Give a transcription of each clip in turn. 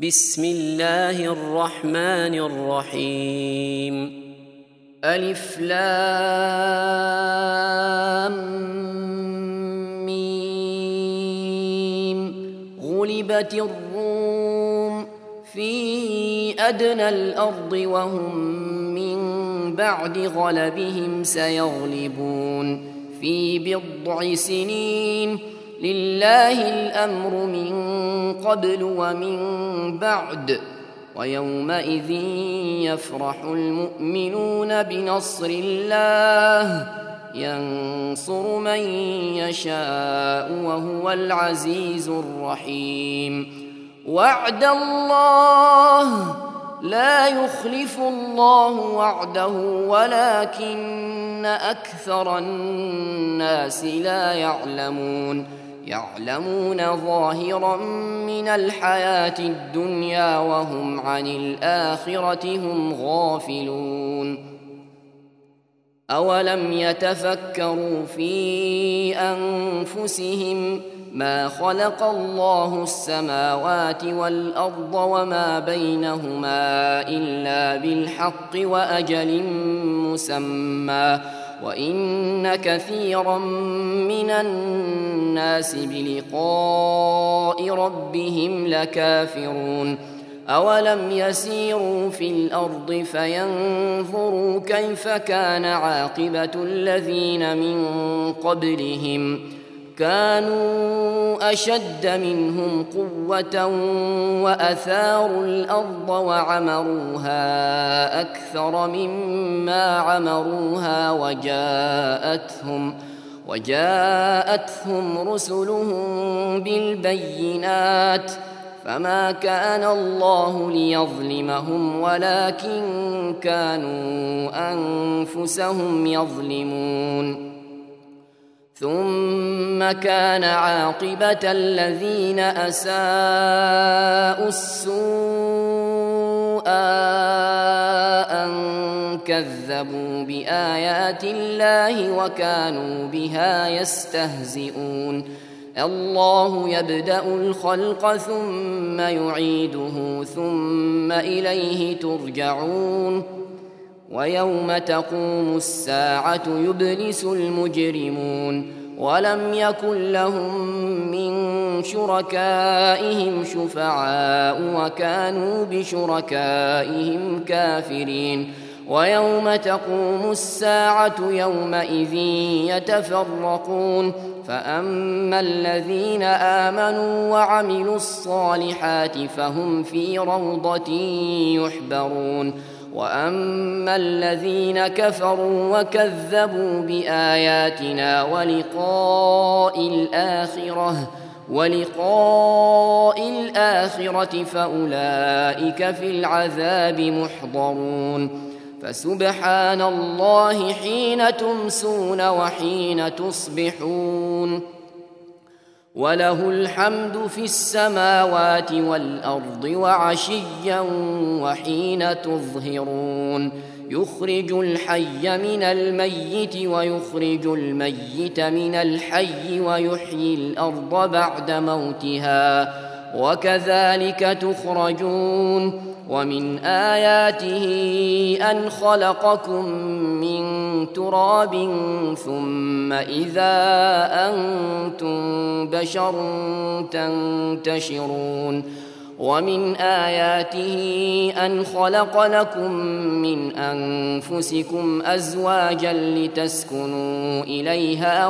بسم الله الرحمن الرحيم. ألف لام ميم. غلبت الروم في أدنى الأرض وهم من بعد غلبهم سيغلبون في بضع سنين. لله الأمر من قبل ومن بعد، ويومئذ يفرح المؤمنون بنصر الله ينصر من يشاء وهو العزيز الرحيم. وعد الله لا يخلف الله وعده ولكن أكثر الناس لا يعلمون ظاهرا من الحياة الدنيا وهم عن الآخرة هم غافلون. أولم يتفكروا في أنفسهم ما خلق الله السماوات والأرض وما بينهما إلا بالحق وأجل مسمى، وإن كثيرا من الناس بلقاء ربهم لكافرون. أولم يسيروا في الأرض فينظروا كيف كان عاقبة الذين من قبلهم، كانوا أشد منهم قوة وأثاروا الأرض وعمروها أكثر مما عمروها وجاءتهم رسلهم بالبينات، فما كان الله ليظلمهم ولكن كانوا أنفسهم يظلمون. ثم كان عاقبة الذين أساءوا السوء أن كذبوا بآيات الله وكانوا بها يستهزئون. الله يبدأ الخلق ثم يعيده ثم إليه ترجعون. ويوم تقوم الساعة يبلس المجرمون ولم يكن لهم من شركائهم شفعاء وكانوا بشركائهم كافرين. ويوم تقوم الساعة يومئذ يتفرقون، فأما الذين آمنوا وعملوا الصالحات فهم في روضة يحبرون، وأما الذين كفروا وكذبوا بآياتنا ولقاء الآخرة فأولئك في العذاب محضرون. فسبحان الله حين تمسون وحين تصبحون، وله الحمد في السماوات والأرض وعشيا وحين تظهرون. يخرج الحي من الميت ويخرج الميت من الحي ويحيي الأرض بعد موتها وكذلك تخرجون. ومن آياته أن خلقكم من تراب ثم إذا أنتم بشر تنتشرون. ومن آياته أن خلق لكم من أنفسكم أزواجا لتسكنوا إليها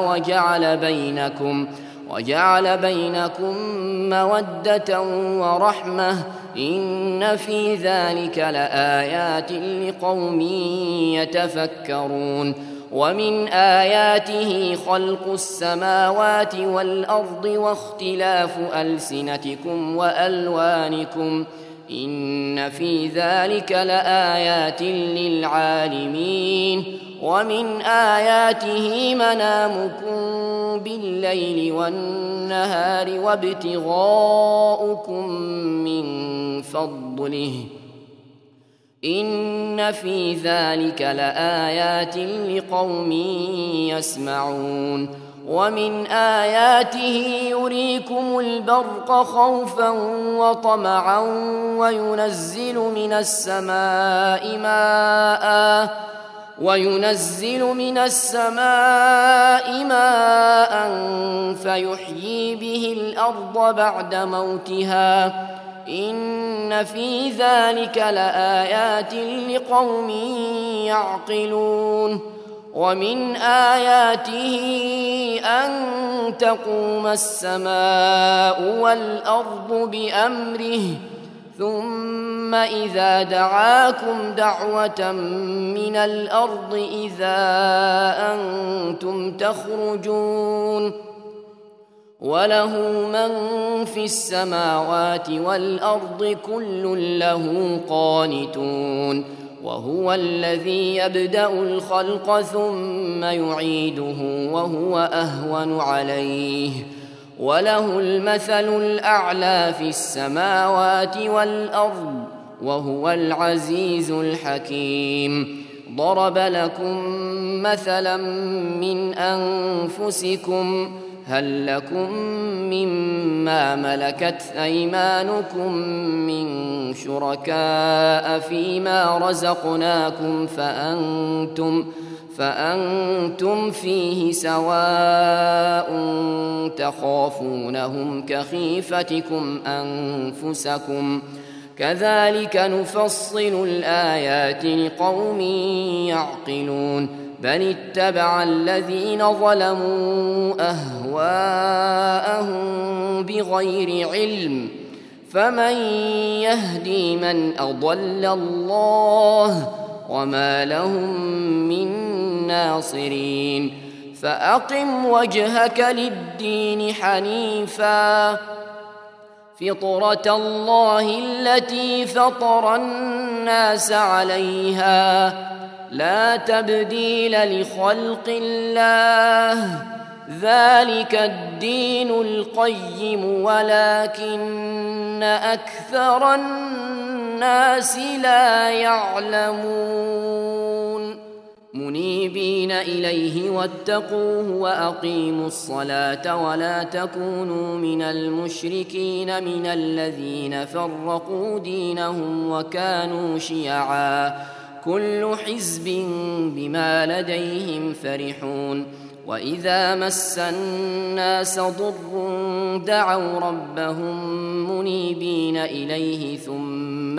وجعل بينكم مودة ورحمة، إن في ذلك لآيات لقوم يتفكرون. ومن آياته خلق السماوات والأرض واختلاف ألسنتكم وألوانكم، إن في ذلك لآيات للعالمين. ومن آياته منامكم بالليل والنهار وابتغاؤكم من فضله، إن في ذلك لآيات لقوم يسمعون. ومن آياته يريكم البرق خوفا وطمعا وينزل من السماء ماء فيحيي به الأرض بعد موتها إن في ذلك لآيات لقوم يعقلون ومن آياته أن تقوم السماء والأرض بأمره ثم إذا دعاكم دعوة من الأرض إذا أنتم تخرجون وله من في السماوات والأرض كل له قانتون وهو الذي يبدأ الخلق ثم يعيده وهو أهون عليه وله المثل الأعلى في السماوات والأرض وهو العزيز الحكيم ضرب لكم مثلا من أنفسكم هل لكم مما ملكت أيمانكم من شركاء فيما رزقناكم فأنتم فيه سواء تخافونهم كخيفتكم أنفسكم كذلك نفصل الآيات لقوم يعقلون بل اتبع الذين ظلموا أهواءهم بغير علم فمن يهدي من أضل الله وما لهم من ناصرين فأقم وجهك للدين حنيفا فطرة الله التي فطر الناس عليها لا تبديل لخلق الله ذلك الدين القيم ولكن أكثر الناس لا يعلمون منيبين إليه واتقوه وأقيموا الصلاة ولا تكونوا من المشركين من الذين فرقوا دينهم وكانوا شيعا كل حزب بما لديهم فرحون وإذا مس الناس ضر دعوا ربهم منيبين إليه ثم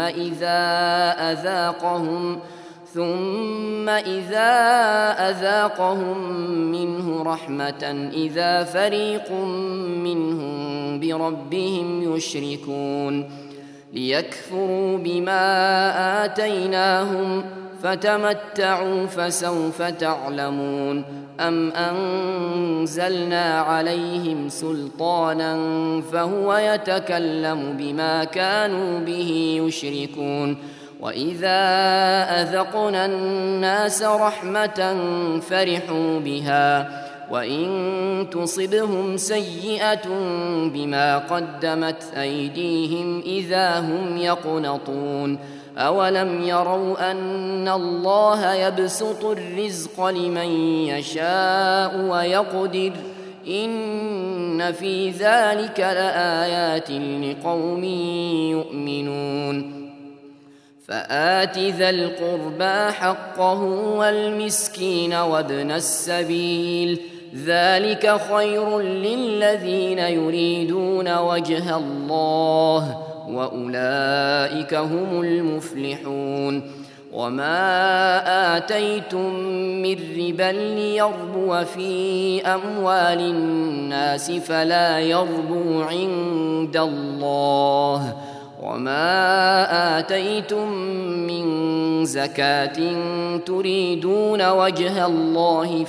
إذا أذاقهم منه رحمة إذا فريق منهم بربهم يشركون ليكفروا بما آتيناهم فتمتعوا فسوف تعلمون أم أنزلنا عليهم سلطانا فهو يتكلم بما كانوا به يشركون وإذا أذقنا الناس رحمة فرحوا بها وإن تصبهم سيئة بما قدمت أيديهم إذا هم يقنطون أولم يروا أن الله يبسط الرزق لمن يشاء ويقدر إن في ذلك لآيات لقوم يؤمنون فآت ذا القربى حقه والمسكين وابن السبيل ذلك خير للذين يريدون وجه الله وأولئك هم المفلحون وما آتيتم من ربا ليربو في أموال الناس فلا يربو عند الله وما آتيتم من زكاة تريدون وجه الله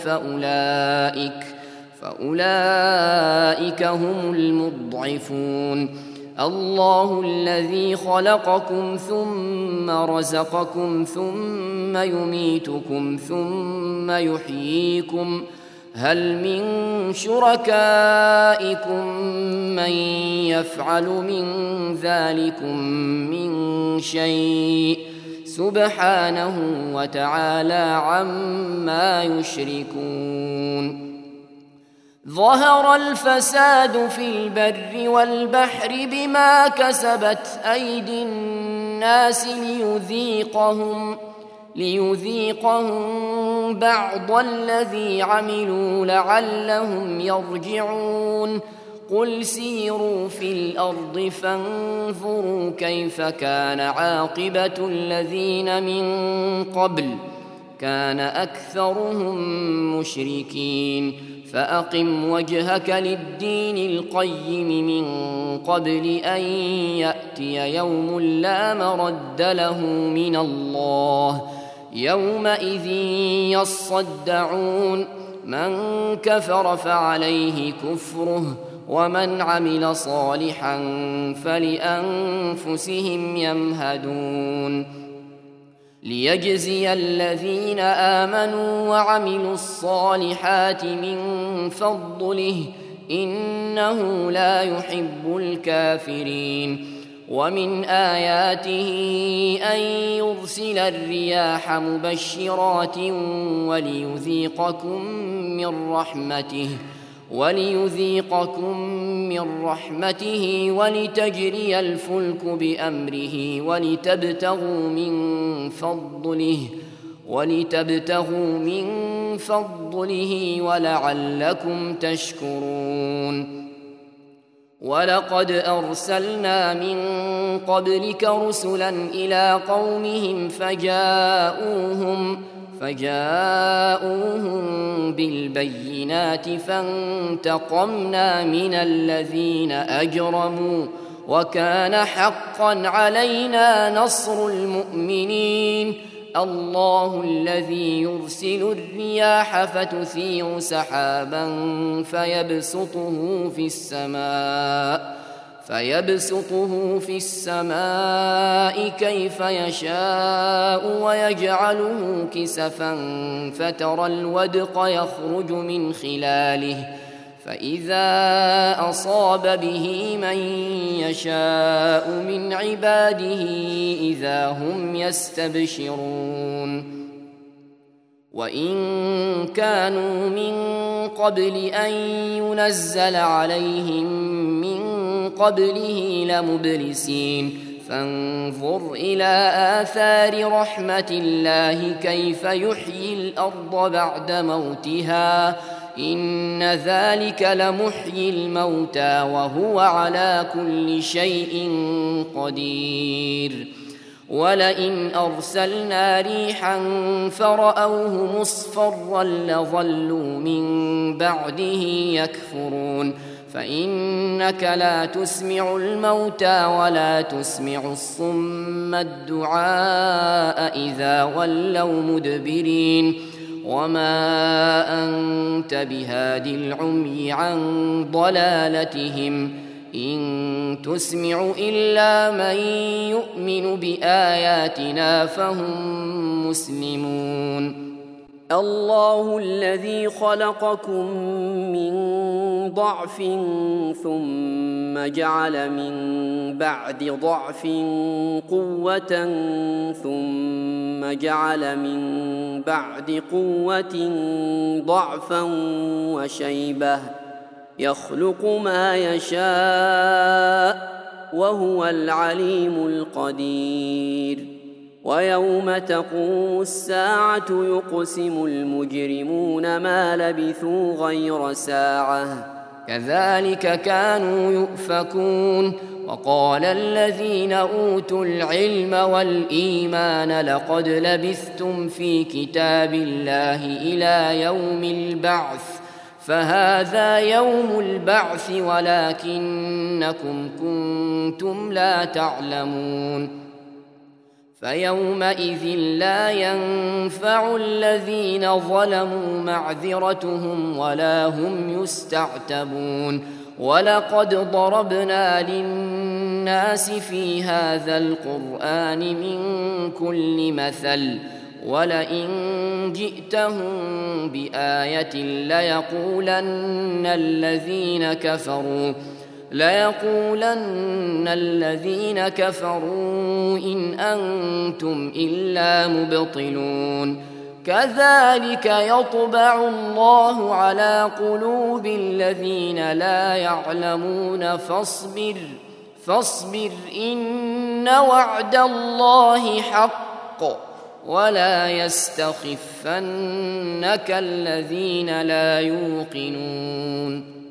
فأولئك هم المضعفون الله الذي خلقكم ثم رزقكم ثم يميتكم ثم يحييكم هل من شركائكم من يفعل من ذلكم من شيء سبحانه وتعالى عما يشركون ظهر الفساد في البر والبحر بما كسبت أيدي الناس ليذيقهم بعض الذي عملوا لعلهم يرجعون قل سيروا في الأرض فانظروا كيف كان عاقبة الذين من قبل كان أكثرهم مشركين فأقم وجهك للدين القيم من قبل أن يأتي يوم لا مرد له من الله يومئذ يصدعون من كفر فعليه كفره ومن عمل صالحا فلأنفسهم يمهدون ليجزي الذين آمنوا وعملوا الصالحات من فضله إنه لا يحب الكافرين ومن آياته أن يرسل الرياح مبشرات وليذيقكم من رحمته ولتجري الفلك بأمره ولتبتغوا من فضله ولعلكم تشكرون ولقد أرسلنا من قبلك رسلا إلى قومهم فجاءوهم بالبينات فانتقمنا من الذين أجرموا وكان حقا علينا نصر المؤمنين الله الذي يرسل الرياح فتثير سحابا فيبسطه في السماء كيف يشاء ويجعله كسفا فترى الودق يخرج من خلاله فإذا أصاب به من يشاء من عباده إذا هم يستبشرون وإن كانوا من قبل أن ينزل عليهم من قبله لمبلسين فانظر إلى آثار رحمة الله كيف يحيي الأرض بعد موتها إن ذلك لمحيي الموتى وهو على كل شيء قدير ولئن أرسلنا ريحا فرأوه مصفرا لظلوا من بعده يكفرون فإنك لا تسمع الموتى ولا تسمع الصم الدعاء إذا ولوا مدبرين وما أنت بهاد العمي عن ضلالتهم إن تسمع إلا من يؤمن بآياتنا فهم مسلمون الله الذي خلقكم من ضعف ثم جعل من بعد ضعف قوة ثم جعل من بعد قوة ضعفا وشيبة يخلق ما يشاء وهو العليم القدير ويوم تقوم الساعة يقسم المجرمون ما لبثوا غير ساعة كذلك كانوا يؤفكون وقال الذين أوتوا العلم والإيمان لقد لبثتم في كتاب الله إلى يوم البعث فهذا يوم البعث ولكنكم كنتم لا تعلمون فيومئذ لا ينفع الذين ظلموا معذرتهم ولا هم يستعتبون ولقد ضربنا للناس في هذا القرآن من كل مثل ولئن جئتهم بآية ليقولن الذين كفروا إن أنتم إلا مبطلون كذلك يطبع الله على قلوب الذين لا يعلمون فاصبر إن وعد الله حق ولا يستخفنك الذين لا يوقنون